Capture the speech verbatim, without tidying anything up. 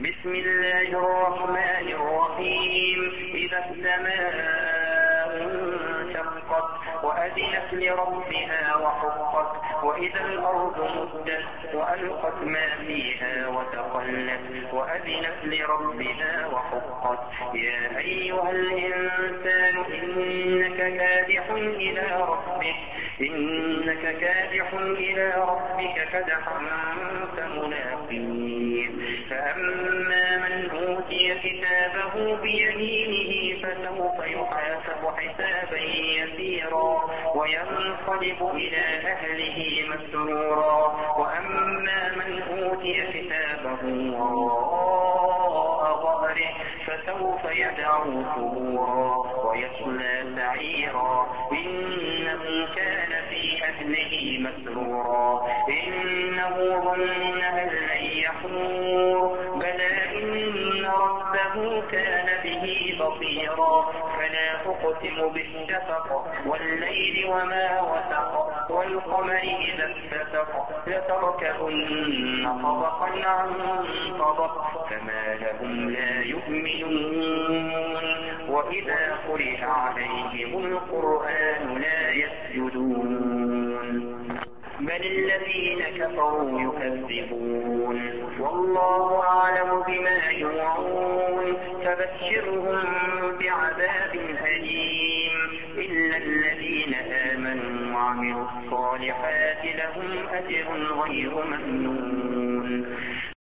بسم الله الرحمن الرحيم إذا السماء انشقت وأذنت لربها وحقت وإذا الأرض مدت وألقت ما فيها وتخلت وأذنت لربها وحقت يا أيها الإنسان إنك كادح إلى ربك إنك كادح إلى ربك كدحا فملاقيه فأما من أوتي كتابه بيمينه فسوف يحاسب حسابا يسيرا وينقلب إلى أهله مسرورا وأما من أوتي كتابه وراء ظهره فسوف يدعو ثبورا ويصلى سعيرا إنه كان في أهله مسرورا إنه ظن أن لن يحور بلى إن ربه كان به بصيرا فلا أقسم بالشفق والليل وما وسق والقمر إذا اتسق لتركبن طبقا عن طبق فما لهم لا يؤمنون وإذا قرئ عليهم القرآن لا يسجدون بل الذين كفروا يكذبون والله أعلم بما يوعون فبشرهم بعذاب أليم إلا الذين آمنوا وعملوا الصالحات لهم أجر غير ممنون